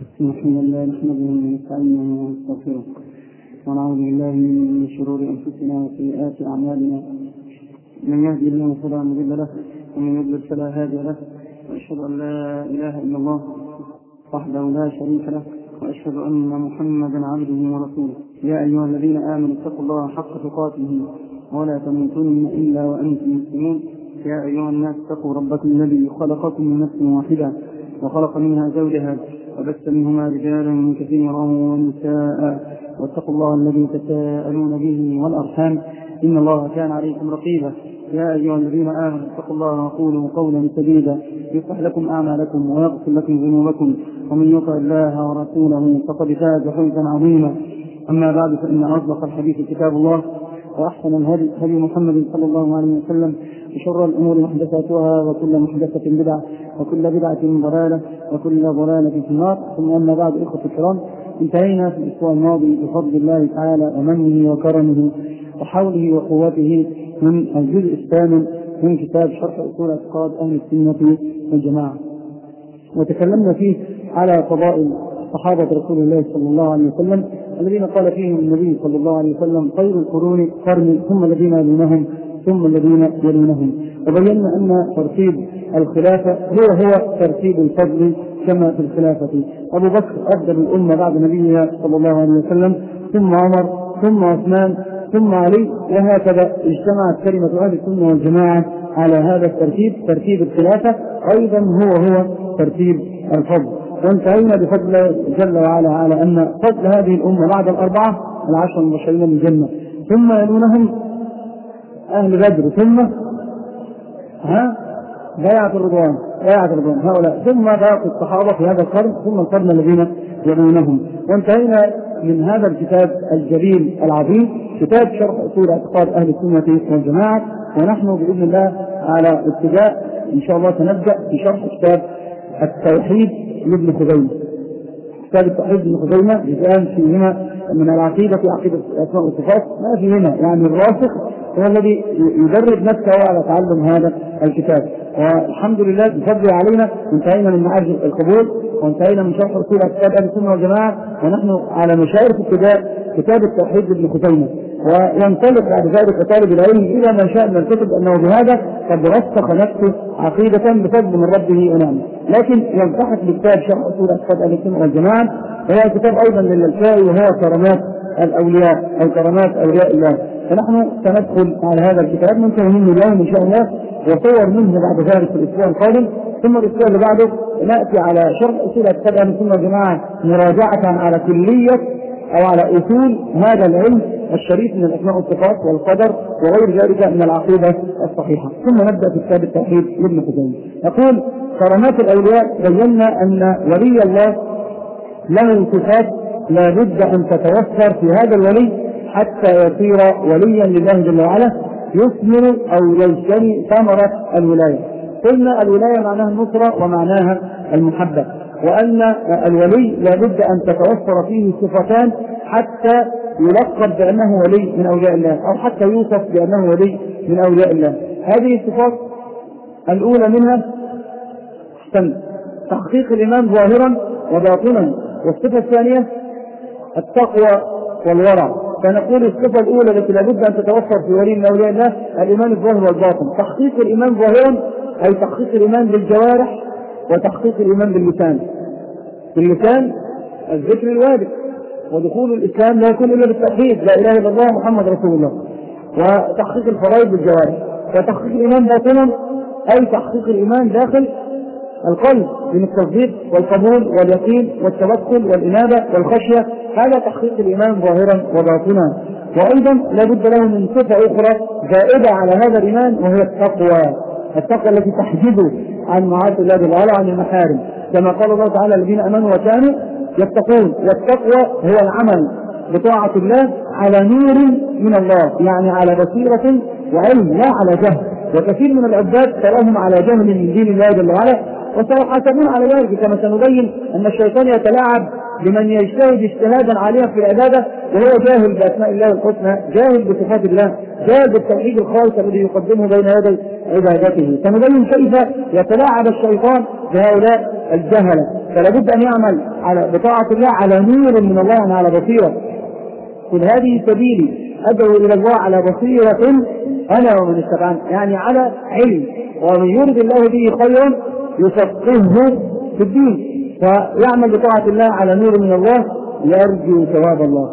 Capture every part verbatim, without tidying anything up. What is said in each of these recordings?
الحمد لله نحمده ونستعينه ونستغفره ونعوذ بالله من شرور انفسنا وسيئات اعمالنا. من يهدي الله فلا مضل له ومن يضلل فلا هادي له، واشهد ان لا اله الا الله وحده لا شريك له، واشهد ان محمدا عبده ورسوله. يا ايها الذين امنوا اتقوا الله حق تقاته ولا تموتن الا وانتم مسلمون. يا ايها الناس اتقوا ربكم الذي خلقكم من نفس واحده وخلق منها زوجها وبث منهما رجالا كثيرا ونساء، واتقوا الله الذي تساءلون به والارحام ان الله كان عليكم رقيبا. يا ايها الذين امنوا اتقوا الله وقولوا قولا سديدا يصلح لكم اعمالكم ويغفر لكم ذنوبكم، ومن يطع الله ورسوله فقد فاز فوزا عظيما. اما بعد، فان اصدق الحديث كتاب الله، واحسن الهدي هدي محمد صلى الله عليه وسلم، وشر الامور محدثاتها، وكل محدثه بدعه، وكل بدعه ضلاله، وكل ضلاله في النار. ثم اما بعد، اخوتي الكرام، انتهينا في الاسبوع الماضي بفضل الله تعالى ومنه وكرمه وحوله وقوته من الجزء الثامن من كتاب شرح اصول اعتقاد اهل السنه والجماعه، وتكلمنا فيه على فضائل صحابه رسول الله صلى الله عليه وسلم الذين قال فيهم النبي صلى الله عليه وسلم: خير القرون قرني ثم الذين يلونهم ثم الذين يلونهم. وبينا ان ترتيب الخلافه هو هو ترتيب الفضل كما في الخلافه. ابو بكر افضل الامه بعد نبيها صلى الله عليه وسلم، ثم عمر، ثم عثمان، ثم علي، وهكذا اجتمعت كلمه اهل السنه والجماعه على هذا الترتيب، ترتيب الخلافه ايضا هو هو ترتيب الفضل. وانتهينا بفضل جل وعلا على ان فضل هذه الامه بعد الاربعه العشر المبشرين بالجنه، ثم يلونهم اهل بدر، ثم ها بيعة الرضوان بيعة الرضوان هؤلاء، ثم باقي الصحابه في هذا القرن، ثم القرن الذين يلونهم. وانتهينا من هذا الكتاب الجليل العظيم، كتاب شرح اصول اعتقاد اهل السنه والجماعه. ونحن باذن الله على ابتداء ان شاء الله سنبدا في شرح كتاب التوحيد لابن خزيمة. كتاب التوحيد لابن خزيمة جزءان فيهما من العقيدة في عقيدة الأسماء والصفات، ما فيهما يعني الراسخ هو الذي يدرب نفسه على تعلم هذا الكتاب. والحمد لله بفضل علينا انتهينا من معاج القبول، وانتهينا من شرح اصول اعتقاد اهل السنة والجماعة، ونحن على مشارف ابتداء كتاب التوحيد لابن خزيمة. وينطلق بعد ذلك طالب العلم الى ما شاء من الكتب انه بهذا قد رسخ نفسه عقيدة بفضل من ربه ونعمه. لكن يلتحق بكتاب شرح اصول اعتقاد اهل السنة والجماعة، وهو كتاب ايضا للالفاء، وهو كرامات الاولياء او كرامات اولياء الله. فنحن سندخل على هذا الكتاب منتهين اليوم ان شاء الله، وصور منه بعد ذلك في الاسبوع القادم. ثم الاسبوع اللي بعده ناتي على شرح اصول اعتقاد اهل السنة والجماعة مراجعة على كلية او على اصول هذا العلم الشريف من الاسماء والصفات والقدر وغير ذلك من العقيده الصحيحه. ثم نبدا في كتاب التوحيد لابن خزيمة. يقول: كرامات الاولياء، بينا ان ولي الله له صفات لا بد ان تتوفر في هذا الولي حتى يصير وليا لله جل وعلا، يثمر او يجتني ثمره الولايه. قلنا الولايه معناها النصره ومعناها المحبه، وأن الولي لابد أن تتوفر فيه صفتان حتى يلقب بأنه ولي من أولياء الله، أو حتى يوصف بأنه ولي من أولياء الله. هذه الصفات الأولى منها تحقيق الإيمان ظاهرا وباطنا، والصفة الثانية التقوى والورع. فنقول الصفة الأولى التي لابد أن تتوفر في ولي من أولياء الله الإيمان الظاهر والباطن. تحقيق الإيمان ظاهرا أي تحقيق الإيمان بالجوارح، وتحقيق الإيمان باللسان. باللسان الذكر الواجب، ودخول الإسلام لا يكون إلا بالتوحيد، لا إله إلا الله محمد رسول الله. وتحقيق الفرائض بالجوارح. وتحقيق الإيمان باطنا أي تحقيق الإيمان داخل القلب من التصديق والقبول واليقين والتوكل والإنابة والخشية، هذا تحقيق الإيمان ظاهرا وباطنا. وأيضا لا بد له من صفة أخرى زائدة على هذا الإيمان، وهي التقوى. التقوى التي تحجبه عن معاصي الله جل وعلا وعن المحارم، كما قال الله تعالى: الذين امنوا وكانوا يتقون. والتقوى هو العمل بطاعة الله على نور من الله، يعني على بصيرة وعلم لا على جهل. وكثير من العباد تراهم على جهل من دين الله جل وعلا، وسيحاسبون على ذلك، كما سنبين ان الشيطان يتلاعب بمن يجتهد اجتهادا عاليا في العبادة وهو جاهل بأسماء الله الحسنى، جاهل بصفات الله، جاهل بالتوحيد الخالص الذي يقدمه بين يدي عبادته. سنبين كيف يتلاعب الشيطان بهؤلاء الجهلة، فلا بد أن يعمل على بطاعة الله على نور من الله، يعني على بصيرة. قل هذه سبيلي أدعو إلى الله على بصيرة أنا ومن اتبعني، يعني على علم، ومن يرد الله به خيرا يفقهه في الدين. فيعمل بطاعة الله على نور من الله يرجو ثواب الله،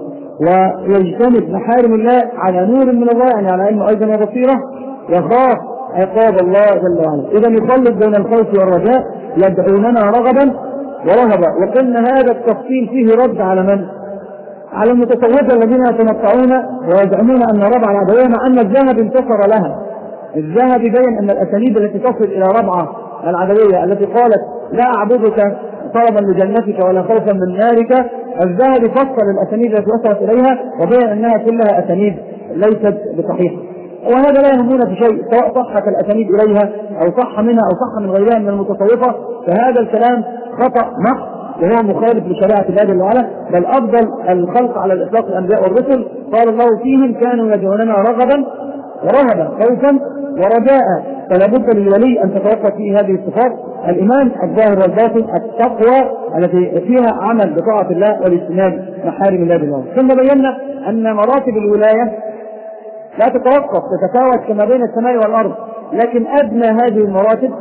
ويجتنب محارم الله على نور من الله، يعني على علم أيضا وبصيرة، يخاف عقاب الله جل وعلا. إذا يخلط بين الخوف والرجاء، يدعوننا رغبا ورهبا. وقلنا هذا التفصيل فيه رد على من؟ على المتصوفة الذين يتمتعون ويزعمون أن ربع العدوية، مع أن الذهب انتصر لها. الذهب بين أن الأسانيد التي تصل إلى ربعة العدوية التي قالت لا أعبدك طلبا لجنتك ولا خوفا من نارك، الذهب فصل الأسانيد التي وصلت إليها وبين أنها كلها أسانيد ليست بصحيحة. وهذا لا يهمنا في شيء، سواء صحت الأسانيد إليها أو صح منها أو صح من غيرها من المتصوفة، فهذا الكلام خطأ محض وهو مخالف لشريعة الله جل وعلا. بل أفضل الخلق على الإطلاق الأنبياء والرسل، قال الله فيهم كانوا يدعوننا رغبا ورهبا، خوفا ورجاء. فلا بد للولي أن تتوفر فيه هذه الصفات: الإيمان، الظاهر والباطن، التقوى التي فيها عمل بطاعة الله والاجتناب محارم الله جل وعلا. ثم بينا أن مراتب الولاية لا تتوقف، تتفاوت كما بين السماء والأرض، لكن أدنى هذه المراتب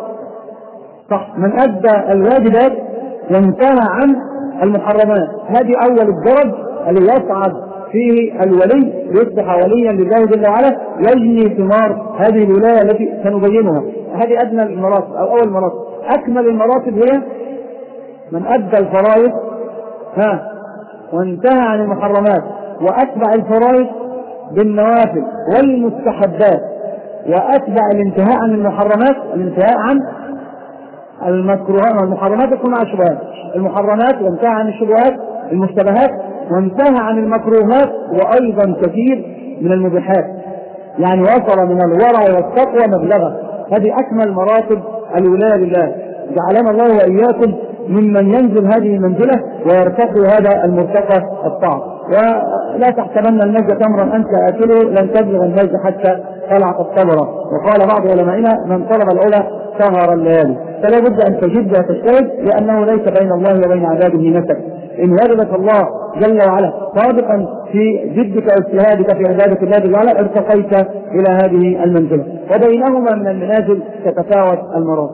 صح من أدى الواجبات وانتهى عن المحرمات. هذه أول الدرج اللي يصعد فيه الولي ليصبح وليا لله جل وعلا، يجني ثمار هذه الولاية التي سنبينها. هذه أدنى المراتب أو أول مراتب. أكمل المراتب هي من أدى الفرائض ها وانتهى عن المحرمات، وأتبع الفرائض بالنوافل والمستحبات، وأتبع الانتهاء عن المحرمات، الانتهاء عن المكروهات والمحرمات يكون مع الشبهات، المحرمات وانتهى عن الشبهات المشتبهات، وانتهى عن المكروهات، وأيضا كثير من المبيحات، يعني وصل من الورع والتقوى مبلغا. هذه أكمل مراتب الولاية لله. جعلنا الله وإياكم ممن ينزل هذه المنزلة ويرتقي هذا المرتقى الطاعة. ولا تحسبن المجد تمرا أنت آكله، لن تبلغ المجد حتى طلعت الثمرة. وقال بعض علمائنا: من طلب العلا سهر الليالي. فلا بد أن تجد وتجتهد، لأنه ليس بين الله وبين عباده نسب. إن وجدك الله جل وعلا صادقا في جدك واجتهادك في عبادة الله جل وعلا، ارتقيت إلى هذه المنزلة. وبينهما من المنازل تتفاوت المراتب.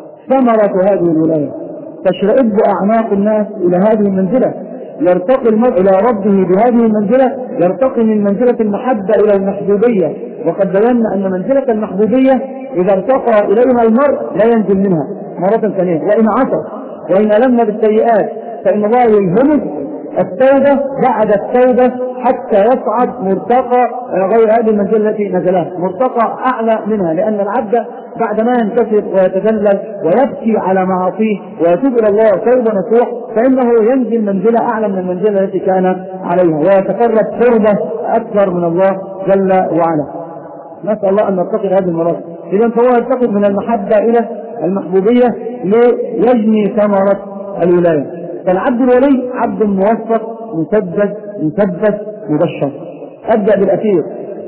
ثمرة هذه الولاية: تشرئب أعناق الناس إلى هذه المنزلة. يرتقي المرء إلى ربه بهذه المنزلة، يرتقي من منزلة المحبة إلى المحبوبية. وقد بينا أن منزلة المحبوبية إذا ارتقى إليها المرء لا ينزل منها مرة ثانية، وإن عصى وإن ألمنا بالسيئات فإن الله يلهمه التوبة بعد التوبة حتى يصعد مرتقى غير هذه المنزلة التي نزلها، مرتقى أعلى منها. لأن العبد بعد ما ينكسر ويتذلل ويبكي على معاصيه ويتوب إلى الله توبة نصوح، فإنه ينزل منزلة أعلى من المنزلة التي كان عليها، ويتقرب قربة أكثر من الله جل وعلا. نسأل الله أن نرتقي هذه المراتب. إذا فهو يرتقي من المحبة إلى المحبوبية ليجني ثمرة الولاية. فالعبد الولي عبد موفق مسدد مثبت مبشر. أبدأ بالأخير.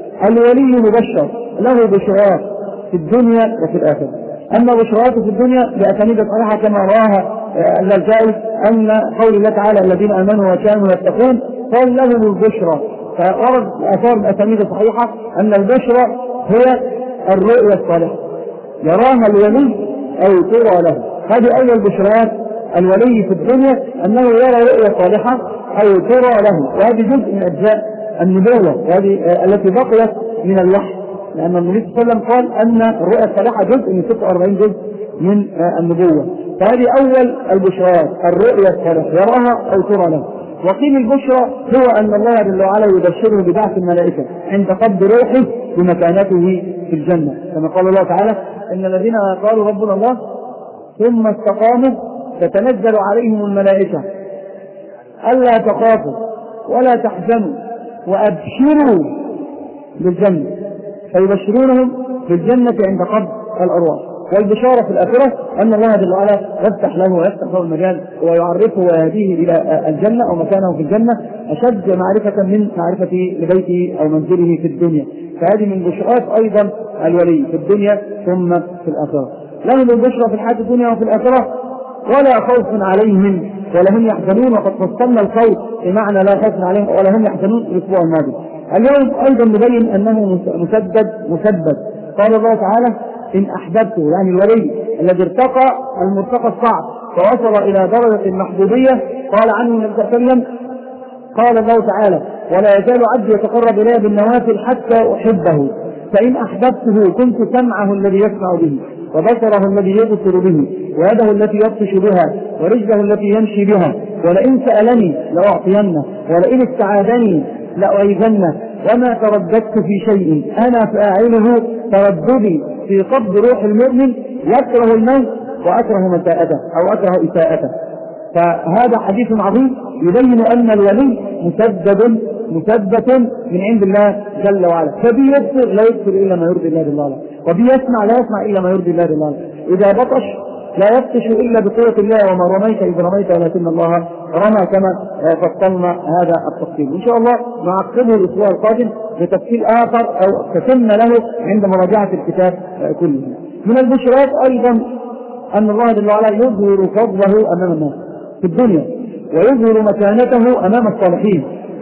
الولي مبشر له بشرات في الدنيا وفي الآخرة. أما بشراته في الدنيا بأسانيد صحيحة كما رواها اللالكائي، أن قول الله تعالى: الذين آمنوا وكانوا يتقون قال لهم البشرى. فورد آثار الأسانيد الصحيحة أن البشرى هي الرؤيا الصالحة، يراها الولي أو ترى له. هذه أول بشرات الولي في الدنيا، أنه يرى رؤيا صالحة أو ترى له. وهذه جزء من أجزاء النبوة، وهذه التي بقيت من الوحي، لأن النبي صلى الله عليه وسلم قال أن الرؤيا الصالحة جزء من ستة وأربعين جزء من النبوة. فهذه أول البشرات الرؤيا الصالحة، يراها أو ترى له. وقيل البشرى هو أن الله جل وعلا يبشره ببعث الملائكة عند قبض روحه بمكانته في الجنة، كما قال الله تعالى: إن الذين قالوا ربنا الله ثم استقاموا تتنزل عليهم الملائكة ألا تخافوا ولا تحزنوا وأبشروا بالجنة، فيبشرونهم بالجنة عند قبض الأرواح. والبشارة في الآخرة أن الله جل وعلا يفتح له ويفتح له المجال ويعرفه ويهديه إلى الجنة أو مكانه في الجنة أشد معرفة من معرفته لبيته أو منزله في الدنيا. فهذه من بشرات أيضا الولي في الدنيا ثم في الآخرة. له البشرى في الحياة الدنيا وفي الآخرة ولا خوف عليهم ولا هم يحزنون، وقد فصلنا الخوف بمعنى لا خوف عليهم ولا هم يحزنون الأسبوع الماضي. اليوم أيضا نبين أنه مسدد مثبت. قال الله تعالى إن أحببته، يعني الولي الذي ارتقى المرتقى الصعب ووصل إلى درجة المحبوبية، قال عنه النبي صلى الله عليه وسلم قال الله تعالى ولا يزال عبدي يتقرب إلي بالنوافل حتى أحبه، فإن أحببته كنت سمعه الذي يسمع به وبصره الذي يبصر به ويده التي يبطش بها ورجله التي يمشي بها، ولئن سألني لأعطينه ولئن استعاذني لأعيذنه، وما ترددت في شيء أنا فاعله ترددي في قبض روح المؤمن يكره الموت وأكره مساءته أو أكره إساءته. فهذا حديث عظيم يبين أن الولي مسدد مثبت من عند الله جل وعلا، فبي يبصر لا يبصر إلا ما يرضي الله بالله، وبي يسمع لا يسمع إلا ما يرضي الله بالله، إذا بطش لا يبطش إلا بقوة الله، وما رميت إذ رميت ولكن الله رمى، كما فصلنا هذا التفصيل. إن شاء الله نعقبه الأسبوع القادم بتفصيل آخر أو تتم له عند مراجعة الكتاب كله. من البشرات أيضا أن الله جل وعلا يظهر فضله أمام الناس في الدنيا ويظهر مكانته أمام الصالحين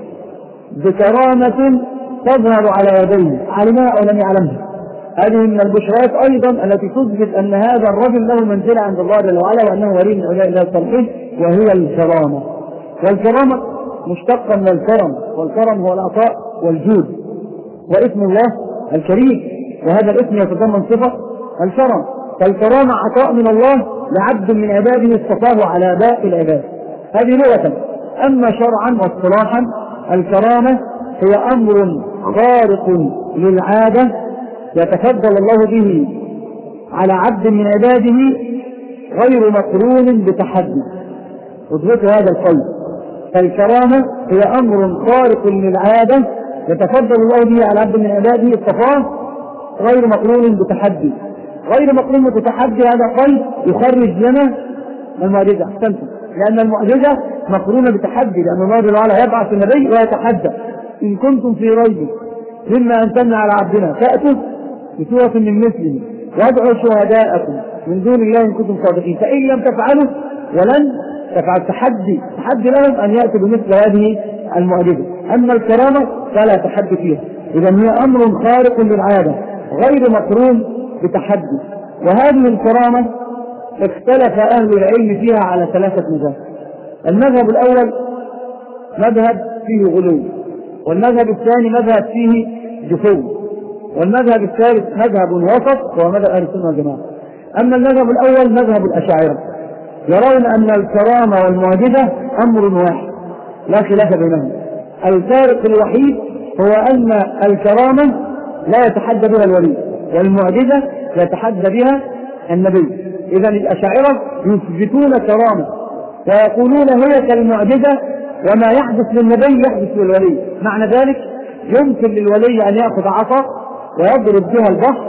بكرامة تظهر على يديه، علمها أو لم يعلمها. هذه من البشرات أيضا التي تثبت أن هذا الرجل له منزلة عند الله جل وعلا وأنه ولي من أولياء الله الصالحين، وهي الكرامة. والكرامة مشتقة من الكرم، والكرم هو العطاء والجود، واسم الله الكريم، وهذا الاسم يتضمن صفة الكرم. فالكرامة عطاء من الله لعبد من عباده اصطفاه على باقي العباد، هذه لغة. أما شرعا واصطلاحا الكرامة هي أمر خارق للعادة يتفضل الله به على عبد من عباده غير مقرون بتحدي. اضبطوا هذا القول، فالكرامة هي أمر خارق للعادة يتفضل الله به على عبد من عباده اصطفاه غير مقرون بتحدي. غير مقرون بتحدي هذا قيد يخرج لنا المعجزة، احسنتم، لأن المعجزة مقرونة بتحدي، لأن الله جل وعلا يبعث النبي ويتحدى إن كنتم في ريب مما أنزلنا على عبدنا فأتوا بسورة من مثله وادعوا شهداءكم من دون الله إن كنتم صادقين، فإن لم تفعلوا ولن تفعل تحدي تحدي لهم أن يأتوا بمثل هذه المعجزة. أما الكرامة فلا تحدي فيها، إذا هي أمر خارق للعادة غير مقرون بتحدي. وهذه الكرامة اختلف أهل العلم فيها على ثلاثة مذاهب. المذهب الأول مذهب فيه غلو، والمذهب الثاني مذهب فيه جفو، والمذهب الثالث مذهب وسط وهو مذهب أهل السنة والجماعة. أما المذهب الأول مذهب الأشاعرة، يرون أن الكرامة والمعجزة أمر واحد لا خلاف بينهم. الفارق الوحيد هو أن الكرامة لا يتحدى بها الولي، والمعجزة يتحدى بها النبي. إذا الأشاعرة يثبتون كرامة ويقولون هي كالمعجزة، وما يحدث للنبي يحدث للولي. معنى ذلك يمكن للولي أن يأخذ عصا ويضرب بها البحر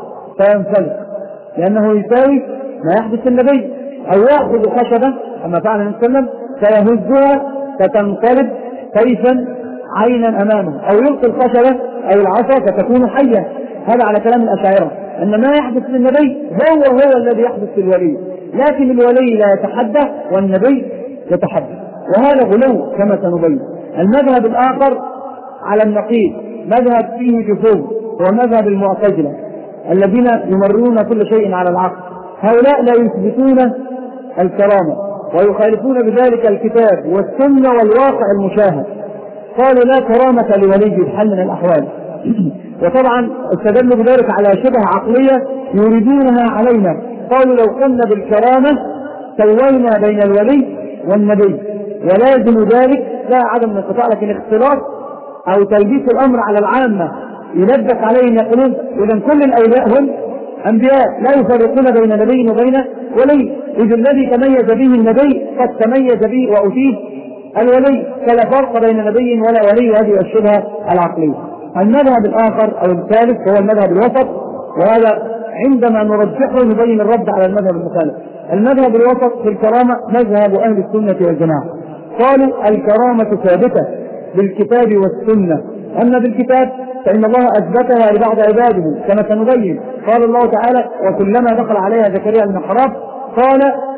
فينفلق لأنه يساوي ما يحدث للنبي، أو يأخذ خشبة كما فعل النبي صلى الله عليه وسلم فيهزها فتنقلب سيفا عينا أمامه، أو يلقي الخشبة أو العصا فتكون حية. هذا على كلام الأشاعرة، أن ما يحدث للنبي هو هو الذي يحدث للولي، لكن الولي لا يتحدى والنبي يتحدى، وهذا غلو كما سنبين. المذهب الآخر على النقيض مذهب فيه جفو، هو مذهب المعتزلة الذين يمرون كل شيء على العقل. هؤلاء لا يثبتون الكرامة ويخالفون بذلك الكتاب والسنة والواقع المشاهد. قالوا لا كرامة لولي بحال من الأحوال، وطبعا استدلوا بذلك على شبه عقلية يريدونها علينا. قالوا لو قلنا بالكرامة سوينا بين الولي والنبي، ولازم ذلك لا عدم الانقطاع لكن اختلاط أو تلبيس الأمر على العامة يلبس عليهم يقولون إذا كل الأولياء هم أنبياء لا يفرقون بين نبي وبين ولي، إذ الذي تميز به النبي قد تميز به وأتيه الولي، فلا فرق بين نبي ولا ولي. هذه الشبهة العقلية. المذهب الآخر أو الثالث هو المذهب الوسط، وهذا عندما نرجحه نبين الرد على المذهب المخالف. المذهب الوسط في الكرامة مذهب أهل السنة والجماعة، قالوا الكرامة ثابتة بالكتاب والسنة. أما بالكتاب فإن الله أثبتها لبعض عباده كما سنبين. قال الله تعالى وكلما دخل عليها زكريا المحراب قال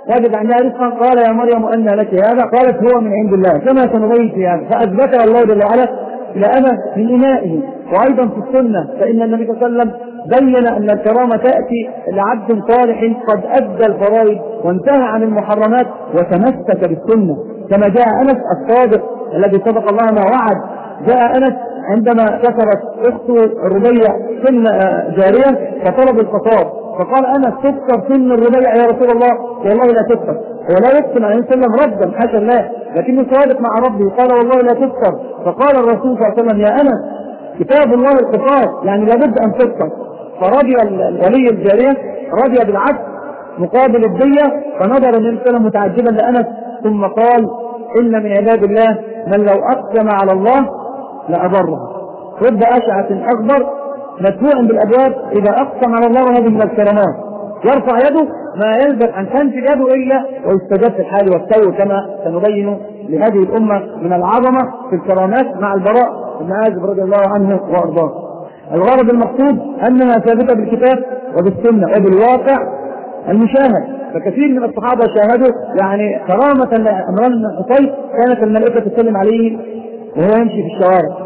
وجد عندها رزقا قال يا مريم أن لك هذا؟ قالت هو من عند الله كما سنبين في هذا، فأثبتها الله جل وعلا لأنا من إنائه. وأيضا في السنة فإن النبي صلى الله عليه وسلم بين أن الكرامة تأتي لعبد صالح قد أدى الفرائض وانتهى عن المحرمات وتمسك بالسنة، كما جاء أنس الصادق الذي صدق الله ما وعد. جاء أنس عندما كسرت أخته الربيع سن جارية فطلب القصاص، فقال أنس تكسر سن الربيع يا رسول الله؟ والله لا تكسر، ولا يقسم عليه وسلم ردا حاشا الله، لكنه صادق مع ربه قال والله لا تكسر. فقال الرسول صلى الله عليه وسلم يا أنس كتاب الله القصاص، يعني لابد أن تكسر. فرضي الولي الجارية رضي بالعكس مقابل الدية، فنظر النبي صلى الله عليه وسلم متعجبا لأنس ثم قال إن من عباد الله من لو أقسم على الله لأبره، رب أشعة أكبر مدفوع بالأبواب إذا أقسم على الله، وهذه من الكرامات. يرفع يده ما يلزم أن تنزل يده إلا ويستجاب في الحال والتو، كما سنبين لهذه الأمة من العظمة في الكرامات مع البراء بن عازب رضي الله عنه وأرضاه. الغرض المقصود أنها ثابتة بالكتاب وبالسنة وبالواقع المشاهد. فكثير من الصحابة شاهدوا يعني كرامة لعمران بن حصين كانت الملائكة تسلم عليه وهو يمشي في الشوارع.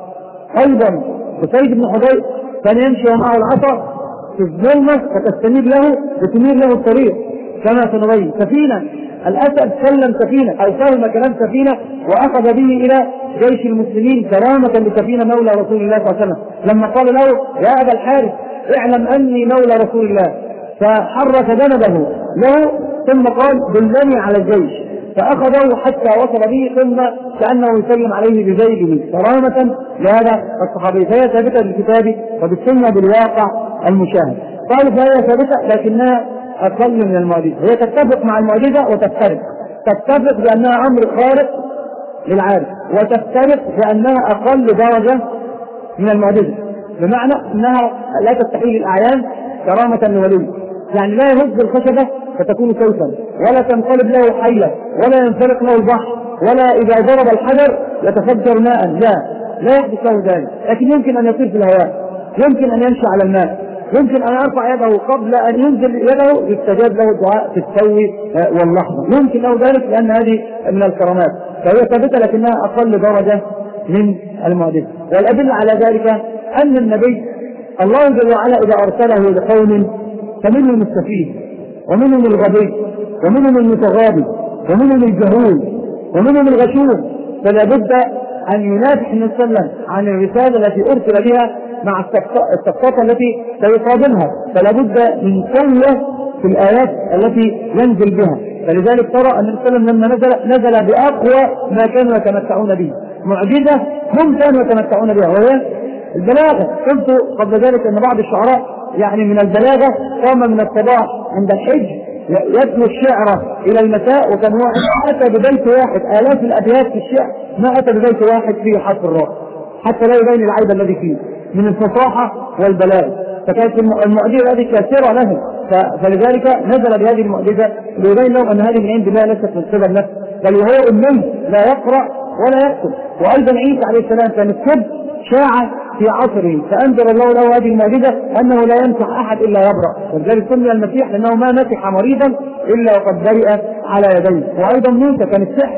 أيضا سيد بن حضير كان يمشي ومعه العصا في الظلمة فتستنير له وتنير له الطريق كما سنبين. سفينة الأسد سلم سفينة أو فهم كلام سفينة وأخذ به إلى جيش المسلمين كرامة لسفينة مولى رسول الله صلى الله عليه وسلم، لما قال له يا أبا الحارث اعلم أني مولى رسول الله، فحرك ذنبه له ثم قال دلني على الجيش، فأخذه حتى وصل به ثم كأنه يسلم عليه بزيده كرامة لهذا الصحابي. فهي ثابتة بالكتاب وبالسنة بالواقع المشاهد. قالوا فهي ثابتة لكنها أقل من المعجزة، هي تتفق مع المعجزة وتفترق، تتفق بأنها أمر خارق للعادة وتفترق بأنها أقل درجة من المعجزة، بمعنى أنها لا تستحيل الأعيان كرامة لولي، يعني لا يهز الخشبة فتكون كوثا، ولا تنقلب له حية، ولا ينفرق له البحر، ولا إذا ضرب الحجر يتفجر ماء، لا لا يحدث له ذلك، لكن يمكن أن يطير في الهواء، يمكن أن يمشي على الماء، يمكن أن يرفع يده قبل أن ينزل يده يستجاب له الدعاء في التو واللحظة، يمكن له ذلك لأن هذه من الكرامات، فهي ثابتة لكنها أقل درجة من المعجزة. والأدلة على ذلك أن النبي الله جل وعلا إذا أرسله لقوم فمنهم السفيه ومنهم الغبي ومنهم المتغاضي ومنهم الجهول ومنهم الغشوم، فلا بد أن ينافح النبي صلى الله عليه وسلم عن الرسالة التي أرسل بها مع السقطة التي سيقابلها، فلا بد من قوة في الآيات التي ينزل بها. فلذلك ترى أن النبي صلى الله عليه وسلم لما نزل نزل بأقوى ما كانوا يتمتعون به، معجزة هم كانوا يتمتعون بها وهي البلاغة. قلت قبل ذلك أن بعض الشعراء يعني من البلاغة قام من الصباح عند الحج يتلو الشعر إلى المساء، وكان هو أتى ببيت واحد آلاف الأبيات في الشعر ما أتى ببيت واحد فيه حرف الراء حتى لا يبين العيب الذي فيه من الفصاحة والبلاغة، فكانت المعجزة هذه كثيرة له، فلذلك نزل بهذه المعجزة ليبين لهم أن هذه من عند الله ليست من قبل نفسه، بل هو أمي لا يقرأ ولا يكتب. وأيضا عيسى عليه السلام كان الكتب شاع في عصره، فأنزل الله له هذه المعجزة أنه لا يمسح أحد إلا يبرأ، ولذلك سمي المسيح لأنه ما مسح مريضا إلا وقد برئ على يديه. وأيضا موسى كان السحر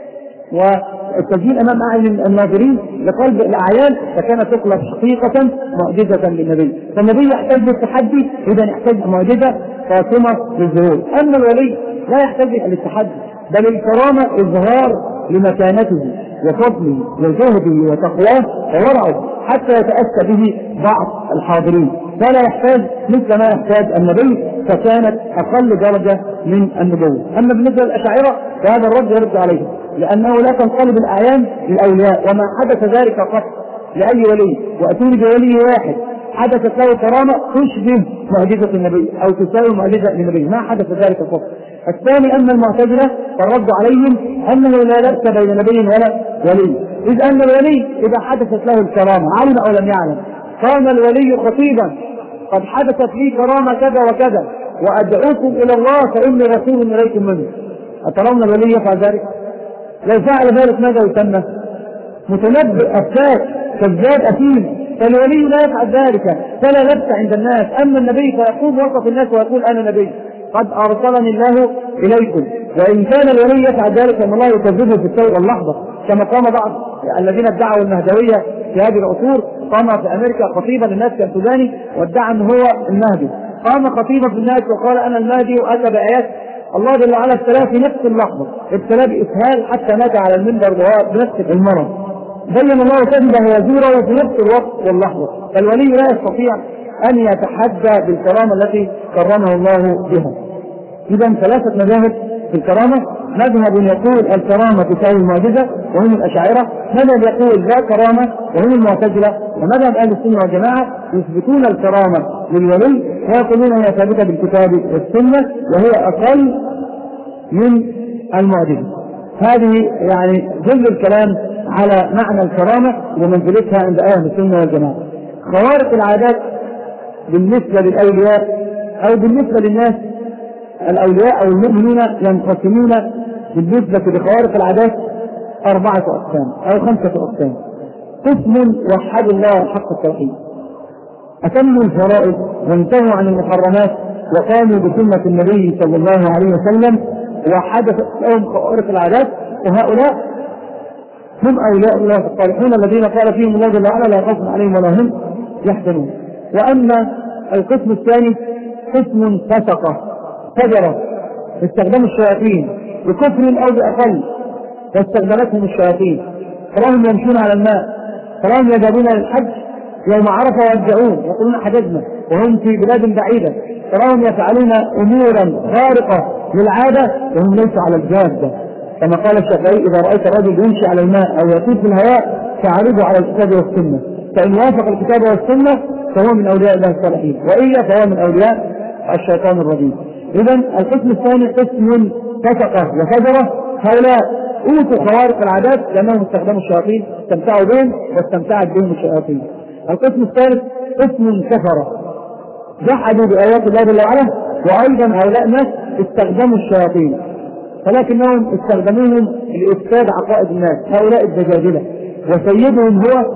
والتسجيل أمام أعين الناظرين لقلب الأعيان، فكانت تقلب حقيقة معجزة للنبي. فالنبي يحتاج للتحدي، إذا يحتاج معجزة قاسمة للظهور. أما الولي لا يحتاج للتحدي، بل الكرامة إظهار لمكانته وفضله وزهده وتقواه وورعه حتى يتأسى به بعض الحاضرين، فلا يحتاج مثل ما يحتاج النبي، فكانت أقل درجة من النبوة. أما بالنسبة للأشاعرة فهذا الرد يرد عليه، لأنه لا تنقلب الأعيان للأولياء، وما حدث ذلك قط لأي ولي. وأتوني بولي واحد حدثت له كرامة تشبه معجزة النبي أو تساوي معجزة النبي، ما حدث ذلك قط. الثاني أما المعتزلة فالرد عليهم أنه لا لبس بين نبي ولا ولي، إذ أن الولي إذا حدثت له الكرامة علم أو لم يعلم كان الولي خطيبا قد حدثت لي كرامة كذا وكذا وأدعوكم إلى الله فإني رسول إليكم منه، أترون الولي يفعل ذلك؟ لو فعل ذلك ماذا يسمى؟ متنبئ أفاك كذاب أثيم. فالولي لا يفعل ذلك، فلا لبس عند الناس. أما النبي فيقوم وسط الناس ويقول أنا نبي قد أرسلني الله إليكم، وإن كان الولي يفعل ذلك فإن الله يكذبه في السوء واللحظة، كما قام بعض الذين ادعوا المهدوية في هذه العصور. قام في أمريكا خطيبا للناس كالسوداني وادعى أنه هو المهدي، قام خطيبا في الناس وقال أنا المهدي وأتى بآيات الله جل وعلا ابتلاه في نفس اللحظة، ابتلاه بإسهال حتى مات على المنبر وهو بنفس المرض. بين الله كذبه وزوره في نفس الوقت واللحظة. فالولي لا يستطيع أن يتحدى بالكرامة التي كرمه الله بها. إذا ثلاثة مذاهب في الكرامة: مذهب يقول الكرامة تساوي المعجزة وهم الأشاعرة، مذهب يقول لا كرامة وهم المعتزلة، ومذهب أهل السنة والجماعة يثبتون الكرامة للولي ويقولون هي ثابتة بالكتاب والسنة وهي أقل من المعجزة. هذه يعني جل الكلام على معنى الكرامة ومنزلتها عند أهل السنة والجماعة. خوارق العادات بالنسبة للأولياء أو بالنسبة للناس الأولياء أو المؤمنون ينقسمون بالنسبة لخوارق العادات أربعة أقسام أو خمسة أقسام. قسم وحدوا الله حق التوحيد، أتموا الفرائض وانتهوا عن المحرمات وقاموا بسنة النبي صلى الله عليه وسلم وحدثت لهم خوارق العادات، وهؤلاء هم أولياء الله الصالحون الذين قال فيهم الله جل وعلا لا خوف عليهم ولا هم يحزنون. وأما القسم الثاني قسم فسقة فجرة استخدموا الشياطين بكفر أو بأقل فاستخدمتهم الشياطين، فراهم يمشون على الماء، فراهم يذهبون للحج يوم عرفة ويرجعون يقولون حججنا وهم في بلاد بعيدة، فراهم يفعلون أمورا خارقة للعادة وهم ليسوا على الجادة، كما قال الشافعي إذا رأيت الرجل يمشي على الماء أو يطير في الهواء فاعرضه على الكتاب والسنة، فإن وافق الكتاب والسنة فهو من أولياء الله الصالحين، وإلا فهو من أولياء الشيطان الرجيم. إذا القسم الثاني قسم فسقة وفجرة، هؤلاء أوتوا خوارق العادات لأنهم استخدموا الشياطين استمتعوا بهم واستمتعت بهم الشياطين. القسم الثالث قسم كفرة جحدوا بآيات الله جل وعلا، وأيضا هؤلاء الناس استخدموا الشياطين ولكنهم استخدموهم لإفساد عقائد الناس، هؤلاء الدجاجلة، وسيدهم هو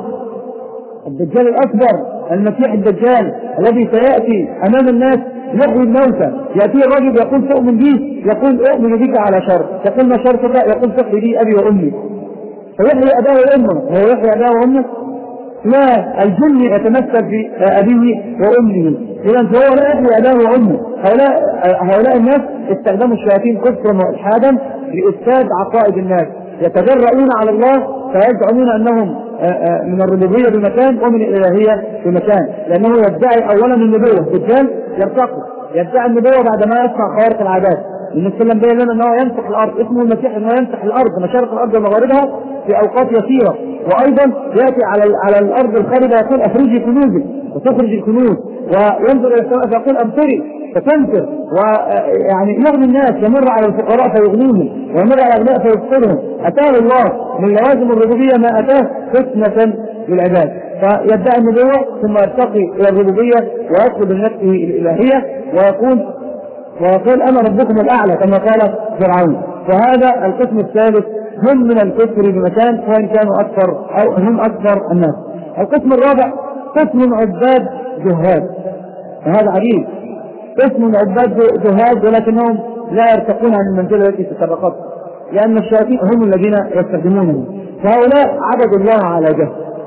الدجال الأكبر المسيح الدجال الذي سيأتي أمام الناس يحيي الموتى. يأتي الرجل يقول تؤمن بي، يقول أؤمن بك على شرط، يقول ما شرطك؟ يقول تحيي لي أبي وأمي، فيحيي أباه وأمه. هو يحيي أباه وأمه؟ لا، الجن يتمثل في أبيه وأمه، إذا فهو لا يحيي أباه وأمه. هؤلاء, هؤلاء الناس استخدموا الشياطين كفرا وإلحادا لإفساد عقائد الناس، يتجرؤون على الله فيزعمون أنهم من الربوبية بمكان ومن الإلهية بمكان، لأنه يدعي أولا النبوة. الدجال يرتقي يدعي النبوة بعد ما يسمع خوارق العادات. النبي صلى الله عليه وسلم بين لنا أنه يمسح الأرض، اسمه المسيح أنه يمسح الأرض مشارق الأرض ومغاربها في أوقات يسيرة، وأيضا يأتي على على الأرض الخاربة يقول أخرجي كنوزي وتخرج الكنوز، وينظر إلى السماء فيقول أمطري فتمطر، ويعني يغني الناس، يمر على الفقراء فيغنيهم ويمر على الأغنياء فيفطرهم. أتاه الله من لوازم الربوبية ما أتاه فتنة للعباد، فيدعي النبوة ثم يرتقي إلى الربوبية ويطلب من نفسه الإلهية ويقول ويقول أنا ربكم الأعلى كما قال فرعون. فهذا القسم الثالث هم من الكفر بمكان وإن كانوا أكثر أو هم أكثر الناس. القسم الرابع قسم عباد جهاد، وهذا عجيب، قسم عباد جهاد ولكنهم لا يرتقون عن المنزلة التي تسبقت، لأن الشياطين هم الذين يستخدمونهم. فهؤلاء عبدوا الله على جهل،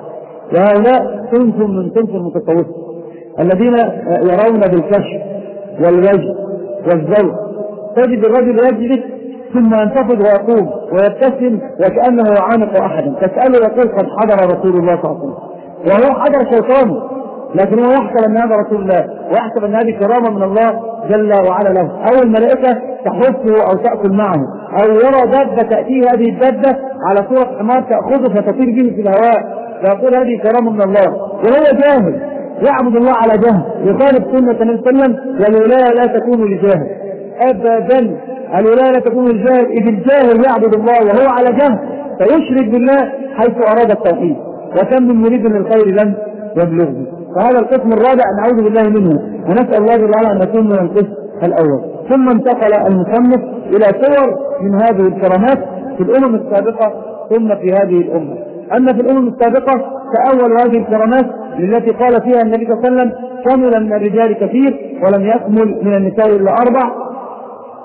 وهؤلاء صنف من صنف المتصوفة الذين يرون بالكشف والوجه والذوق. تجد الرجل يجلس ثم ينتفض ويقوم ويبتسم وكأنه يعانق أحدا، تسأله يقول قد حضر رسول الله صلى الله عليه وسلم، وهو حضر شيطانه، لكن هو يحسب أن هذا رسول الله ويحسب أن هذه كرامة من الله جل وعلا له، أو الملائكة تحثه أو تأكل معه، أو يرى دابة تأتيه هذه الدابة على صورة حمار تأخذه فتطير به في الهواء فيقول هذه كرامة من الله، وهو جاهل يعبد الله على جهل يخالف سنة النبي صلى الله عليه وسلم. والولاية لا تكون لجاهل أبدا، الولاية لا تكون للجاهل، إذ الجاهل يعبد الله وهو على جهل فيشرك بالله حيث أراد التوحيد، وكم من مريد للخير لم يبلغه. فهذا القسم الرابع نعوذ بالله منه، ونسأل الله جل وعلا أن نكون من القسم الأول. ثم انتقل المصنف إلى صور من هذه الكرامات في الأمم السابقة ثم في هذه الأمة. أما في الأمم السابقة فأول هذه الكرامات التي قال فيها النبي صلى الله عليه وسلم كمل من الرجال كثير ولم يكمل من النساء إلا أربع،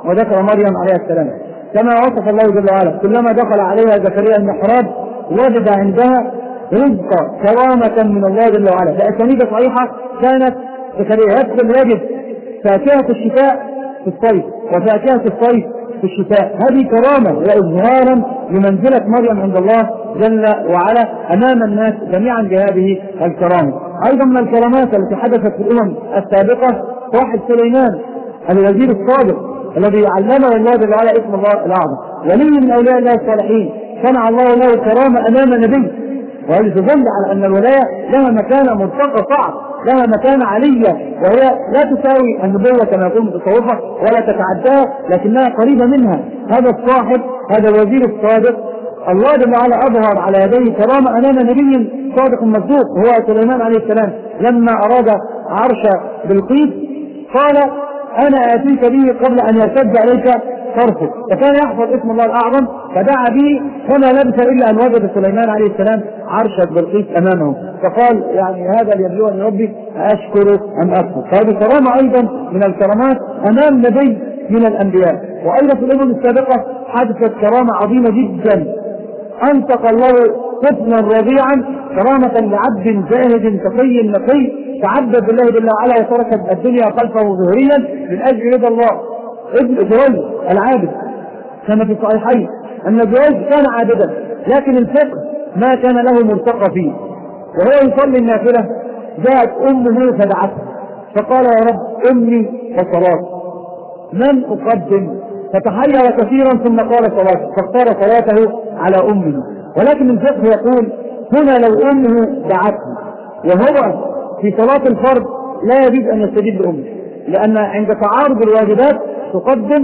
وذكر مريم عليها السلام كما وصف الله جل وعلا. كلما دخل عليها زكريا المحراب وجد عندها رزق كرامة من الله جل وعلا. بأسانيد صحيحة كانت زكريا يدخل يجد فاكهة الشتاء في الصيف وفاكهة الصيف في الشتاء. هذه كرامة وإظهارا لمنزلة مريم عند الله جل وعلا أمام الناس جميعا بهذه الكرامة. أيضا من الكرامات التي حدثت في الأمم السابقة واحد سليمان الوزير الصادق الذي علمه الله جل وعلا اسم الله الأعظم، ولي من أولياء الله الصالحين، صنع الله له كرامة أمام نبي. وهذا تدل على أن الولاية لها مكانة مرتقى صعب، لها مكانة علية، وهي لا تساوي النبوة كما يقول متصوفة ولا تتعداها، لكنها قريبة منها. هذا الصاحب هذا الوزير الصادق الله جل وعلا أظهر على يديه كرامة أمام نبي صادق مصدوق هو سليمان عليه السلام. لما أراد عرش بلقيس قال أنا آتيك به قبل أن يرتد عليك طرفه، فكان يحفظ اسم الله الأعظم فدعا به، فما لبث إلا أن وجد سليمان عليه السلام عرش بلقيس أمامه، فقال يعني هذا ليبلوني ربي أشكر أم أكفر. فهذه كرامة أيضا من الكرامات أمام نبي من الأنبياء. وأيضا في الأمم السابقة حدثت كرامة عظيمة جدا، أنطق الله طفلا رضيعا كرامة لعبد زاهد تقي نقي تعبد بالله جل وعلا وترك الدنيا خلفه ظهريا من أجل رضا الله. ابن جريج العابد كما في الصحيحين أن جريج كان عابدا لكن الفقه ما كان له مرتقى فيه، وهو يصلي النافلة جاءت أمه فدعته فقال يا رب أمي وصلاتي من أقدم؟ فتحير كثيرا ثم قال صلاته، فاختار صلاته على أمه. ولكن الفقه يقول هنا لو أمه دعته وهو في صلاة الفرض لا يجوز أن يستجيب لأمه، لأن عند تعارض الواجبات تقدم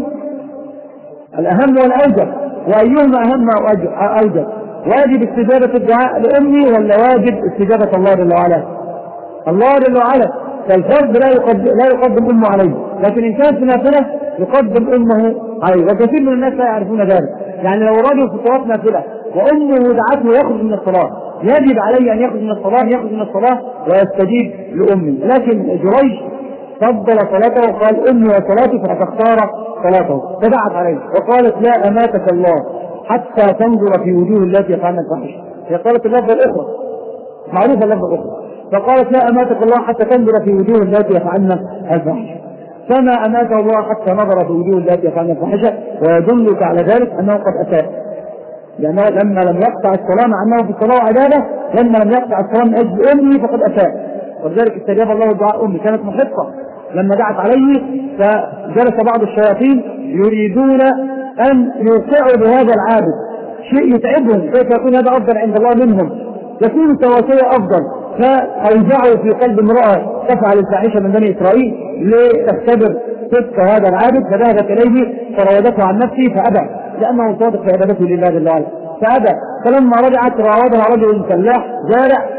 الأهم والأوجب، وأيهما أهم وأوجب؟ واجب استجابة الدعاء لأمي ولا واجب استجابة الله جل وعلا؟ الله جل وعلا. فالفرد لا يقدم, لا يقدم أمه عليه، لكن إن كان في نافلة يقدم أمه عليه، وكثير من الناس لا يعرفون ذلك. يعني لو رجل في صلاة نافلة وأمه دعته يخرج من الصلاة يجب عليه أن يخرج من الصلاة يخرج من الصلاة ويستجيب لأمه. لكن جريج فضل صلاته وقال أمي وصلاتي فتختار صلاته، فدعت عليه وقالت لا أماتك الله حتى تنظر في وجوه التي يفعلن الفاحشة. هي قالت اللفظة الأخرى معروفة اللفظة الأخرى، فقالت لا أماتك الله حتى تنظر في وجوه التي يفعلن الفاحشة، فما أماته الله حتى نظر في وجوه التي يفعلن الفاحشة. ويدلك على ذلك أنه قد أساء، لأنه لما لم يقطع الصلاة مع أنه في الصلاة عبادة، لما لم يقطع الصلاة من أجل أمي فقد أساء. ولذلك استجاب الله دعاء أمي، كانت محقة لما دعت عليه، فجلس بعض الشياطين يريدون أن يوقعوا بهذا العابد شيء يتعبهم، كيف يكون هذا أفضل عند الله منهم، يكون تواسية أفضل. فأوزعوا في قلب امرأة تفعل الفاحشة من بني إسرائيل لتختبر صدق هذا العابد، فذهبت إليه فراودته عن نفسه فأبى، لأنه صادق في عبادته لله جل وعلا فأبى. فلما رجعت راودها رجل فلاح زارع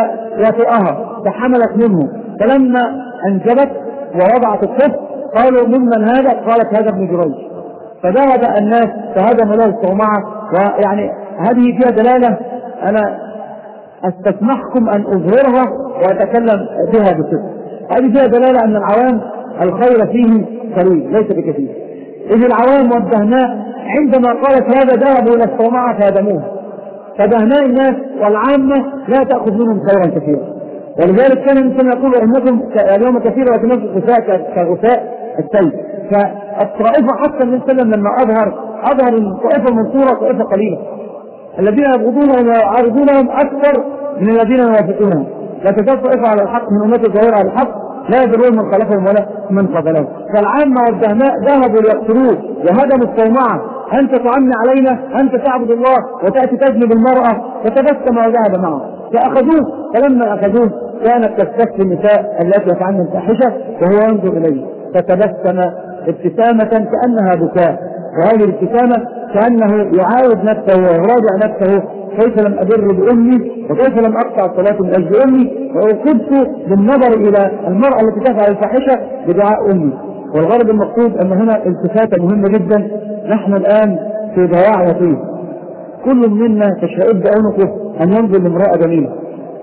فوافقها فحملت منه، فلما أنجبت ووضعت الطفل قالوا ممن هذا؟ قالت هذا ابن جريج. فذهب الناس فهدموا له الصومعة. ويعني هذه فيها دلالة أنا استسمحكم أن أظهرها وأتكلم بها بصدق. هذه فيها دلالة أن العوام الخير فيه قليل ليس بكثير. إذ العوام والدهناء عندما قالت هذا ذهبوا إلى الصومعة فهدموه، فدهناء الناس والعامة لا تأخذ منهم خيرا كثيرا. ولذلك كان الإنسان يقول أمكم اليوم كثيرا ولكنكم غثاء كغثاء السيل. فالطائفة حتى النبي صلى الله عليه وسلم لما أظهر أظهر الطائفة المنصورة طائفة قليلة، الذين يبغضونهم ويعارضونهم أكثر من الذين يوافقونهم. لا تزال طائفة على الحق من أمة الظاهرة على الحق لا يضرون من خلفهم ولا من قبلهم. فالعامة والدهماء ذهبوا ليقتلوه وهدموا الصومعة. أنت تعمي علينا، أنت تعبد الله وتأتي تجلب المرأة، فتبسم وذهب معه فأخذوه. فلما أخذوه كانت تستفتي النساء التي يفعلن الفاحشة وهو ينظر إليه فتبسم ابتسامة كأنها بكاء، وهذه الابتسامة كأنه يعاود نفسه ويراجع نفسه كيف لم أبر بأمي وكيف لم أقطع الصلاة من أجل أمي، وأخذت بالنظر إلى المرأة التي تفعل الفاحشة بدعاء أمي. والغرض المقصود أن هنا التفاتة مهمة جدا. نحن الآن في ضياع وطيب، كل منا تشهد عنقه أن ينظر لامرأة جميلة،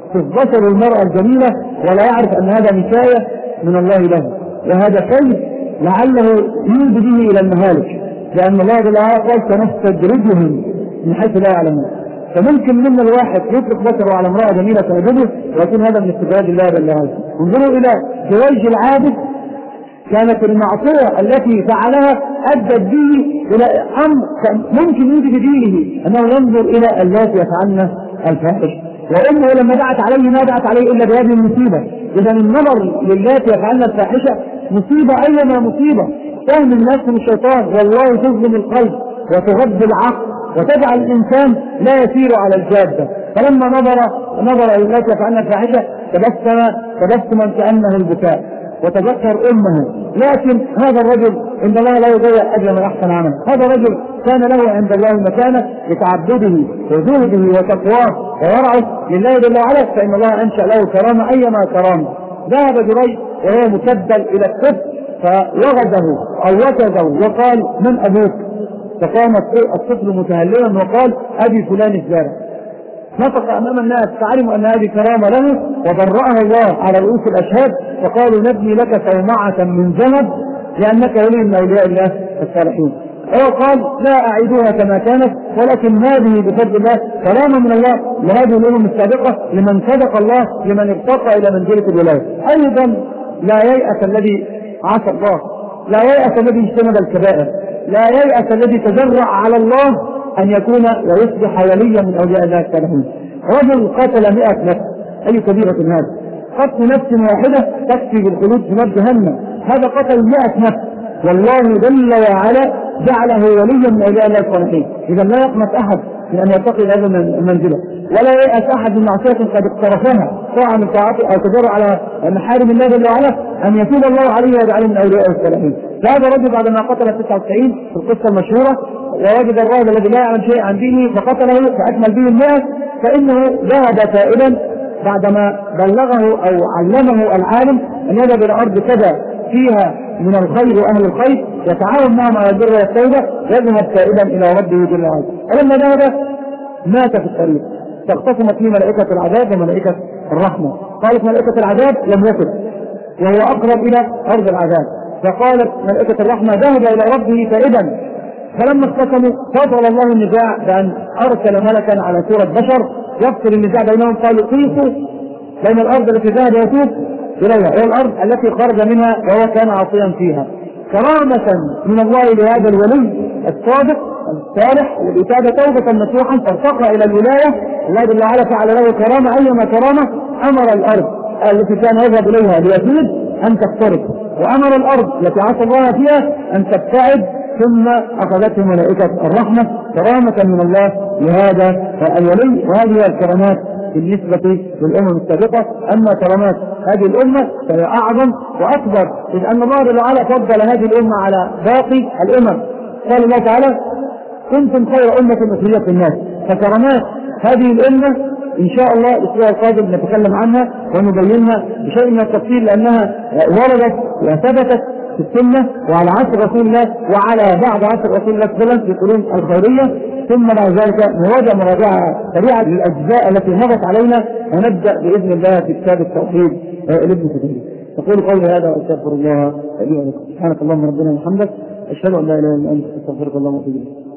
تتبصر المرأة الجميلة ولا يعرف أن هذا نكاية من الله له، وهذا كيف لعله يؤدي به إلى المهالك، لأن الله جل وعلا قال سنستدرجهم من حيث لا يعلمون. فممكن من الواحد يطلق بصره على امرأة جميلة تعجبه ويكون هذا من استدراج الله جل وعلا. انظروا إلى جريج العابد، كانت المعصية التي فعلها أدت به إلى أمر ممكن يؤدي بدينه أنه ينظر إلى اللاتي يفعلن الفاحش. وأمه لما دعت عليه ما دعت عليه إلا بهذه المصيبة. إذا النظر للاتي يفعلن الفاحشة مصيبة، أيما مصيبة فهم الناس من الشيطان، والله تظلم القلب وتغذي العقل وتجعل الإنسان لا يسير على الجادة. فلما نظر نظر إلى التي يفعلن الفاحشة تبسم تبسما كأنه البكاء وتذكر أمه. لكن هذا الرجل عند الله لا يضيع أجر من أحسن عمل. هذا الرجل كان له عند الله مكانة لتعبده وزهده وتقواه وورعه لله جل وعلا، فإن الله أنشأ له كرامة أيما كرامة. ذهب جريج وهو مكبل إلى الطفل فوغده أو وكزه وقال من أبوك؟ فقام الطفل متهللا وقال أبي فلان الزارع. نطق أمام الناس فعلموا أن هذه كرامة له وبرأه الله على رؤوس الأشهاد، فقالوا نبني لك صومعة من ذهب لأنك ولي من أولياء الله الصالحين. هو قال لا أعيدها كما كانت، ولكن هذه بفضل الله كرامة من الله لهذه الأمم السابقة لمن صدق الله لمن ارتقى إلى منزلة الولاية. أيضا لا ييأس الذي عصى الله، لا ييأس الذي اجتنب الكبائر، لا ييأس الذي تجرأ على الله أن يكون ويصبح وليا من أولياء الله الصالحين. رجل قتل مئة نفس، أي كبيرة هذا؟ قتل نفس واحدة تكفي بالخلود في نار جهنم. هذا قتل مئة نفس والله جل وعلا جعله وليا من أولياء الله الصالحين. إذا لا يقنط أحد من أن يرتقي هذه المنزلة، ولا ييأس أحد من معصية قد اقترفها طاعة من طاعته أو تجرأ على محارم الله جل وعلا أن يتوب الله عليه ويجعله من أولياء الصالحين. فهذا الرجل بعدما قتل تسعة وتسعين في القصة المشهورة ووجد الراجل الذي لا يعلم شيء عن دينه فقتله فأكمل به المئة، فإنه ذهب تائبا بعدما بلغه أو علمه العالم أن يذهب إلى أرض كذا فيها من الخير وأهل الخير يتعاون معهم على البر والتوبة، يذهب تائبا إلى ربه جل وعلا. ولما ذهب مات في الطريق، فاختصمت فيه ملائكة العذاب وملائكة الرحمة. قالت ملائكة العذاب لم يكن وهو أقرب إلى أرض العذاب، فقالت ملائكة الرحمة ذهب إلى ربه تائبا. فلما اختصموا فصل الله النزاع بأن أرسل ملكا على سورة بشر يفصل النزاع بينهم. قالوا قيسوا بين الأرض التي ذهب يتوب إليها والأرض التي خرج منها وهو كان عاصيا فيها. كرامة من الله لهذا الولي الصادق الصالح والإتابة توبة نصوحا فارتقى إلى الولاية. الله جل وعلا فعل له كرامة أيما كرامة، أمر الأرض التي كان يذهب إليها ليزيد أن تقترب، وأمر الأرض التي عصى الله فيها أن تبتعد، ثم أخذته ملائكة الرحمة كرامة من الله لهذا الولي. وهذه الكرامات بالنسبة للأمم السابقة. أما كرامات هذه الأمة فهي أعظم وأكبر، إذ أن الله جل وعلا فضل هذه الأمة على باقي الأمم. قال الله تعالى كنتم خير أمة أخرجت للناس. فكرامات هذه الأمة إن شاء الله الأسبوع القادم نتكلم عنها ونبينها بشيء من التفصيل، لأنها وردت وثبتت في السنة وعلى عصر رسول الله وعلى بعد عصر رسول الله صلى الله عليه وسلم في القرون الخيرية. ثم بعد ذلك نراجع مراجعة سريعة للأجزاء التي مضت علينا، ونبدأ بإذن الله في كتاب التوحيد لابن كثير. أقول قولي هذا وأستغفر الله لي ولكم. سبحانك اللهم ربنا وبحمدك، أشهد أن لا إله إلا أنت، أستغفرك اللهم وأتوب إليك.